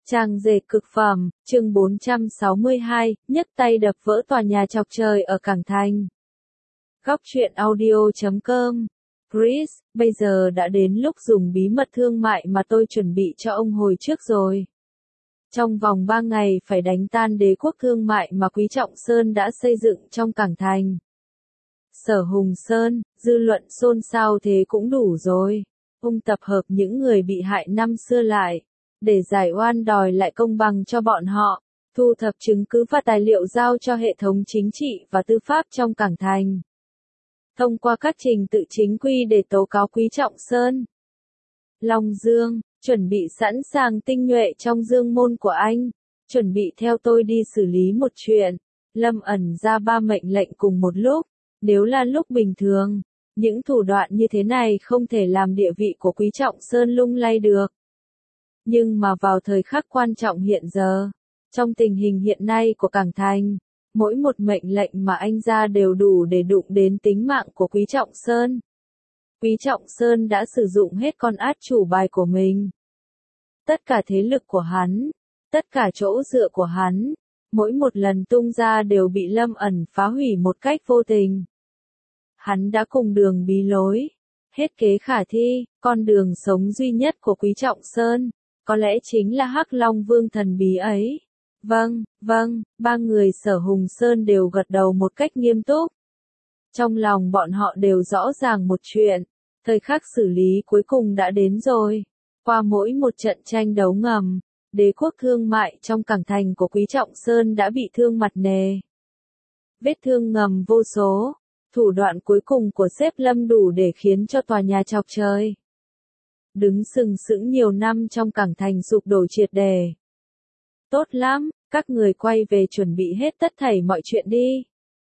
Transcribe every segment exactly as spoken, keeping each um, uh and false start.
Trang dệt cực phẩm, chương bốn trăm sáu mươi hai, nhấc tay đập vỡ tòa nhà chọc trời ở Cảng Thành. Góc truyện audio chấm com. Chris, bây giờ đã đến lúc dùng bí mật thương mại mà tôi chuẩn bị cho ông hồi trước rồi. Trong vòng ba ngày phải đánh tan đế quốc thương mại mà Quý Trọng Sơn đã xây dựng trong Cảng Thành. Sở Hùng Sơn, dư luận xôn xao thế cũng đủ rồi. Ông tập hợp những người bị hại năm xưa lại, để giải oan đòi lại công bằng cho bọn họ, thu thập chứng cứ và tài liệu giao cho hệ thống chính trị và tư pháp trong Cảng Thành. Thông qua các trình tự chính quy để tố cáo Quý Trọng Sơn. Long Dương, chuẩn bị sẵn sàng tinh nhuệ trong dương môn của anh, chuẩn bị theo tôi đi xử lý một chuyện. Lâm ẩn ra ba mệnh lệnh cùng một lúc, nếu là lúc bình thường, những thủ đoạn như thế này không thể làm địa vị của Quý Trọng Sơn lung lay được. Nhưng mà vào thời khắc quan trọng hiện giờ, trong tình hình hiện nay của Cảng Thành, mỗi một mệnh lệnh mà anh ra đều đủ để đụng đến tính mạng của Quý Trọng Sơn. Quý Trọng Sơn đã sử dụng hết con át chủ bài của mình. Tất cả thế lực của hắn, tất cả chỗ dựa của hắn, mỗi một lần tung ra đều bị Lâm ẩn phá hủy một cách vô tình. Hắn đã cùng đường bí lối, hết kế khả thi, con đường sống duy nhất của Quý Trọng Sơn, có lẽ chính là Hắc Long Vương thần bí ấy. Vâng, vâng, ba người Sở Hùng Sơn đều gật đầu một cách nghiêm túc. Trong lòng bọn họ đều rõ ràng một chuyện, thời khắc xử lý cuối cùng đã đến rồi. Qua mỗi một trận tranh đấu ngầm, đế quốc thương mại trong Cảng Thành của Quý Trọng Sơn đã bị thương mặt nề. Vết thương ngầm vô số, thủ đoạn cuối cùng của sếp Lâm đủ để khiến cho tòa nhà chọc trời đứng sừng sững nhiều năm trong Cảng Thành sụp đổ triệt đề. Tốt lắm, các người quay về chuẩn bị hết tất thảy mọi chuyện đi.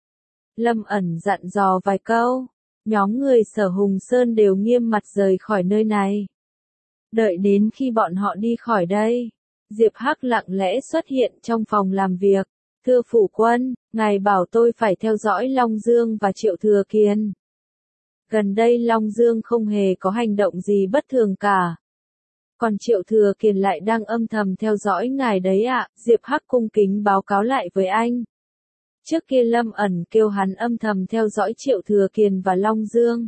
Lâm ẩn dặn dò vài câu, nhóm người Sở Hùng Sơn đều nghiêm mặt rời khỏi nơi này. Đợi đến khi bọn họ đi khỏi đây, Diệp Hắc lặng lẽ xuất hiện trong phòng làm việc. Thưa phủ quân, ngài bảo tôi phải theo dõi Long Dương và Triệu Thừa Kiên. Gần đây Long Dương không hề có hành động gì bất thường cả. Còn Triệu Thừa Kiên lại đang âm thầm theo dõi ngài đấy ạ, Diệp Hắc cung kính báo cáo lại với anh. Trước kia Lâm ẩn kêu hắn âm thầm theo dõi Triệu Thừa Kiên và Long Dương,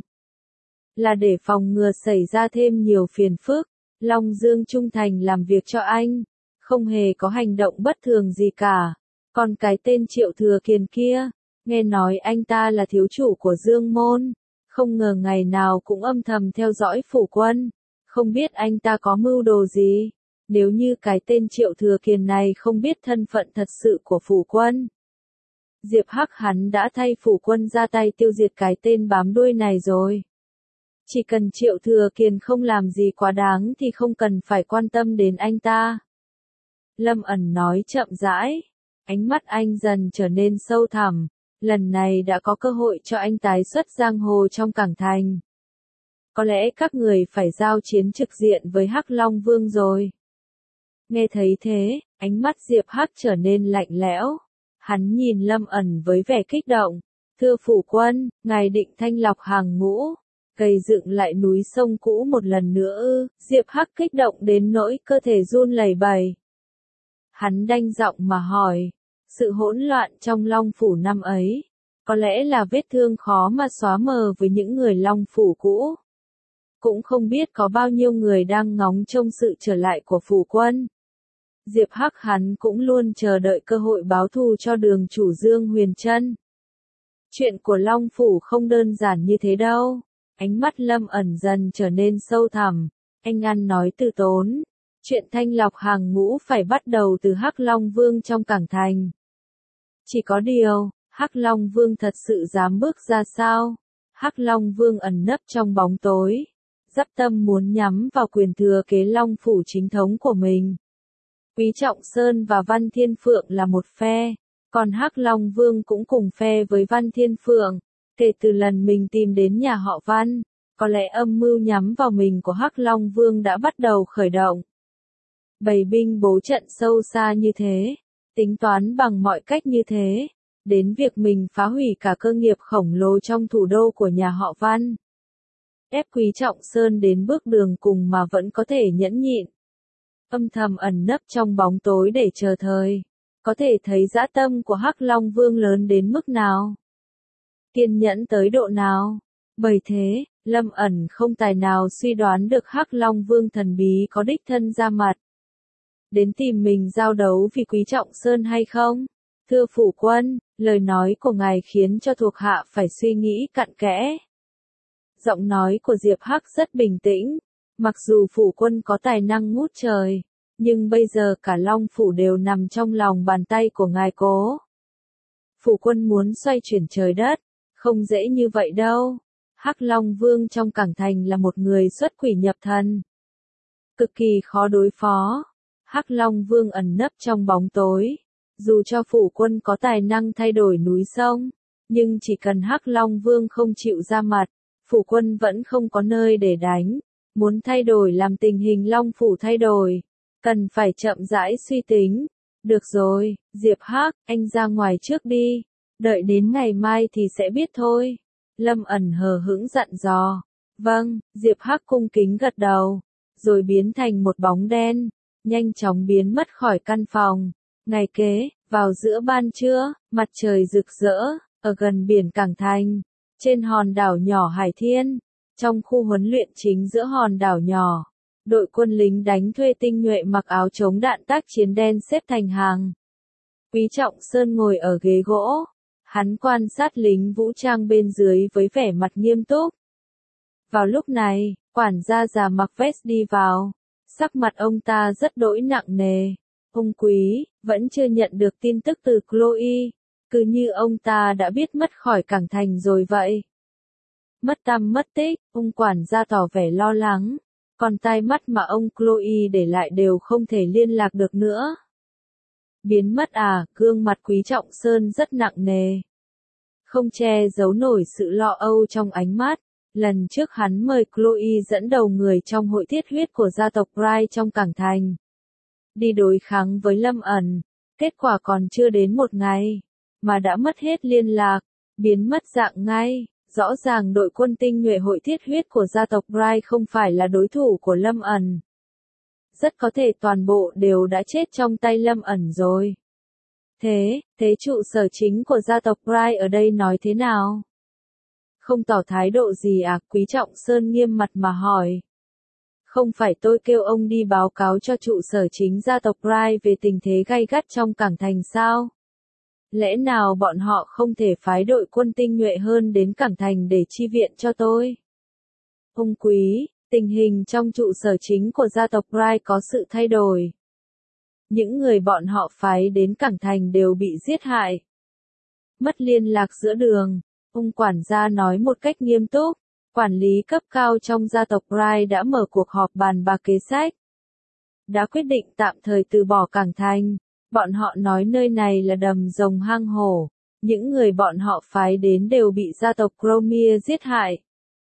là để phòng ngừa xảy ra thêm nhiều phiền phức. Long Dương trung thành làm việc cho anh, không hề có hành động bất thường gì cả. Còn cái tên Triệu Thừa Kiên kia, nghe nói anh ta là thiếu chủ của Dương Môn, không ngờ ngày nào cũng âm thầm theo dõi phủ quân, không biết anh ta có mưu đồ gì. Nếu như cái tên Triệu Thừa Kiên này không biết thân phận thật sự của phủ quân, Diệp Hắc hắn đã thay phủ quân ra tay tiêu diệt cái tên bám đuôi này rồi. Chỉ cần Triệu Thừa Kiên không làm gì quá đáng thì không cần phải quan tâm đến anh ta. Lâm ẩn nói chậm rãi. Ánh mắt anh dần trở nên sâu thẳm, lần này đã có cơ hội cho anh tái xuất giang hồ trong Cảng Thành. Có lẽ các người phải giao chiến trực diện với Hắc Long Vương rồi. Nghe thấy thế, ánh mắt Diệp Hắc trở nên lạnh lẽo. Hắn nhìn Lâm ẩn với vẻ kích động. Thưa phủ quân, ngài định thanh lọc hàng ngũ, gây dựng lại núi sông cũ một lần nữa ư? Diệp Hắc kích động đến nỗi cơ thể run lẩy bẩy. Hắn đanh giọng mà hỏi, sự hỗn loạn trong Long Phủ năm ấy, có lẽ là vết thương khó mà xóa mờ với những người Long Phủ cũ. Cũng không biết có bao nhiêu người đang ngóng trông sự trở lại của phủ quân. Diệp Hắc hắn cũng luôn chờ đợi cơ hội báo thù cho đường chủ Dương Huyền Trân. Chuyện của Long Phủ không đơn giản như thế đâu. Ánh mắt Lâm ẩn dần trở nên sâu thẳm, anh ăn nói từ tốn. Chuyện thanh lọc hàng ngũ phải bắt đầu từ Hắc Long Vương trong Cảng Thành. Chỉ có điều, Hắc Long Vương thật sự dám bước ra sao? Hắc Long Vương ẩn nấp trong bóng tối, dắp tâm muốn nhắm vào quyền thừa kế Long Phủ chính thống của mình. Quý Trọng Sơn và Văn Thiên Phượng là một phe, còn Hắc Long Vương cũng cùng phe với Văn Thiên Phượng. Kể từ lần mình tìm đến nhà họ Văn, có lẽ âm mưu nhắm vào mình của Hắc Long Vương đã bắt đầu khởi động. Bày binh bố trận sâu xa như thế, tính toán bằng mọi cách như thế, đến việc mình phá hủy cả cơ nghiệp khổng lồ trong thủ đô của nhà họ Văn. Ép Quý Trọng Sơn đến bước đường cùng mà vẫn có thể nhẫn nhịn. âm thầm ẩn nấp trong bóng tối để chờ thời. Có thể thấy dã tâm của Hắc Long Vương lớn đến mức nào. Kiên nhẫn tới độ nào. Bởi thế, Lâm ẩn không tài nào suy đoán được Hắc Long Vương thần bí có đích thân ra mặt. Đến tìm mình giao đấu vì Quý Trọng Sơn hay không? Thưa phủ quân, lời nói của ngài khiến cho thuộc hạ phải suy nghĩ cặn kẽ. Giọng nói của Diệp Hắc rất bình tĩnh. Mặc dù phủ quân có tài năng ngút trời, nhưng bây giờ cả Long phủ đều nằm trong lòng bàn tay của ngài Cố. Phủ quân muốn xoay chuyển trời đất, không dễ như vậy đâu. Hắc Long Vương trong Cảng Thành là một người xuất quỷ nhập thần, cực kỳ khó đối phó. Hắc Long Vương ẩn nấp trong bóng tối, dù cho phủ quân có tài năng thay đổi núi sông, nhưng chỉ cần Hắc Long Vương không chịu ra mặt, phủ quân vẫn không có nơi để đánh. Muốn thay đổi làm tình hình Long phủ thay đổi, cần phải chậm rãi suy tính. Được rồi, Diệp Hắc, anh ra ngoài trước đi, đợi đến ngày mai thì sẽ biết thôi. Lâm ẩn hờ hững dặn dò. Vâng, Diệp Hắc cung kính gật đầu, rồi biến thành một bóng đen, nhanh chóng biến mất khỏi căn phòng. Ngày kế, vào giữa ban trưa, mặt trời rực rỡ, ở gần biển Cảng Thành, trên hòn đảo nhỏ Hải Thiên, trong khu huấn luyện chính giữa hòn đảo nhỏ, đội quân lính đánh thuê tinh nhuệ mặc áo chống đạn tác chiến đen xếp thành hàng. Quý Trọng Sơn ngồi ở ghế gỗ, hắn quan sát lính vũ trang bên dưới với vẻ mặt nghiêm túc. Vào lúc này, quản gia già mặc vest đi vào, sắc mặt ông ta rất đỗi nặng nề. Ông Quý, vẫn chưa nhận được tin tức từ Chloe, cứ như ông ta đã biết mất khỏi Cảng Thành rồi vậy. Mất tăm mất tích, ông quản gia tỏ vẻ lo lắng, còn tai mắt mà ông Chloe để lại đều không thể liên lạc được nữa. Biến mất à, gương mặt Quý Trọng Sơn rất nặng nề. Không che giấu nổi sự lo âu trong ánh mắt. Lần trước hắn mời Chloe dẫn đầu người trong hội thiết huyết của gia tộc Wright trong Cảng Thành. Đi đối kháng với Lâm ẩn, kết quả còn chưa đến một ngày, mà đã mất hết liên lạc, biến mất dạng ngay. Rõ ràng đội quân tinh nhuệ hội thiết huyết của gia tộc Wright không phải là đối thủ của Lâm ẩn. Rất có thể toàn bộ đều đã chết trong tay Lâm ẩn rồi. Thế, thế trụ sở chính của gia tộc Wright ở đây nói thế nào? Không tỏ thái độ gì à? Quý Trọng Sơn nghiêm mặt mà hỏi. Không phải tôi kêu ông đi báo cáo cho trụ sở chính gia tộc Wright về tình thế gay gắt trong Cảng Thành sao? Lẽ nào bọn họ không thể phái đội quân tinh nhuệ hơn đến Cảng Thành để chi viện cho tôi? Ông Quý, tình hình trong trụ sở chính của gia tộc Wright có sự thay đổi. Những người bọn họ phái đến Cảng Thành đều bị giết hại. Mất liên lạc giữa đường, ông quản gia nói một cách nghiêm túc. Quản lý cấp cao trong gia tộc Wright đã mở cuộc họp bàn bạc kế sách. Đã quyết định tạm thời từ bỏ Cảng Thành. Bọn họ nói nơi này là đầm rồng hang hổ. Những người bọn họ phái đến đều bị gia tộc Cromie giết hại.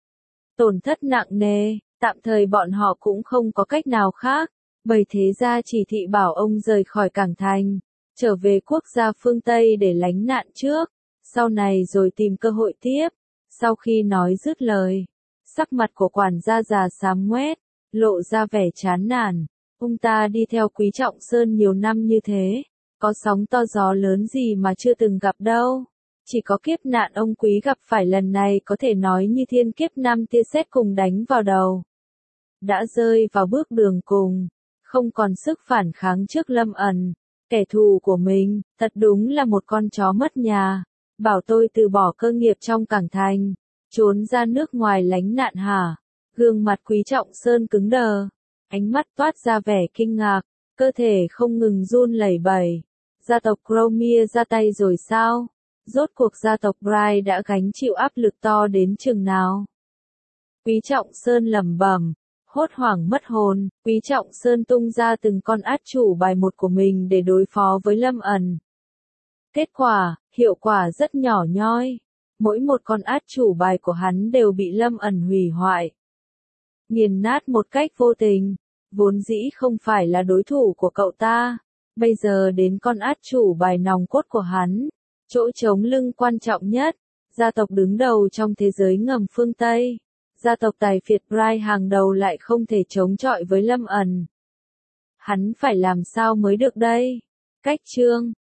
Tổn thất nặng nề, tạm thời bọn họ cũng không có cách nào khác. Bởi thế ra chỉ thị bảo ông rời khỏi Cảng Thành, trở về quốc gia phương Tây để lánh nạn trước. Sau này rồi tìm cơ hội tiếp. Sau khi nói dứt lời, sắc mặt của quản gia già xám ngoét, lộ ra vẻ chán nản. Ông ta đi theo Quý Trọng Sơn nhiều năm như thế, có sóng to gió lớn gì mà chưa từng gặp đâu. Chỉ có kiếp nạn ông Quý gặp phải lần này có thể nói như thiên kiếp năm tia sét cùng đánh vào đầu. Đã rơi vào bước đường cùng, không còn sức phản kháng trước Lâm ẩn, kẻ thù của mình, thật đúng là một con chó mất nhà. Bảo tôi từ bỏ cơ nghiệp trong Cảng Thành, trốn ra nước ngoài lánh nạn hả? Gương mặt Quý Trọng Sơn cứng đờ, ánh mắt toát ra vẻ kinh ngạc, cơ thể không ngừng run lẩy bẩy. Gia tộc Cromie ra tay rồi sao? Rốt cuộc gia tộc Wright đã gánh chịu áp lực to đến chừng nào? Quý Trọng Sơn lẩm bẩm, hốt hoảng mất hồn. Quý Trọng Sơn tung ra từng con át chủ bài một của mình để đối phó với Lâm ẩn. Kết quả, hiệu quả rất nhỏ nhoi. Mỗi một con át chủ bài của hắn đều bị Lâm ẩn hủy hoại. Nghiền nát một cách vô tình. Vốn dĩ không phải là đối thủ của cậu ta. Bây giờ đến con át chủ bài nòng cốt của hắn. Chỗ chống lưng quan trọng nhất. Gia tộc đứng đầu trong thế giới ngầm phương Tây. Gia tộc tài phiệt Wright hàng đầu lại không thể chống chọi với Lâm ẩn. hắn phải làm sao mới được đây? Cách chương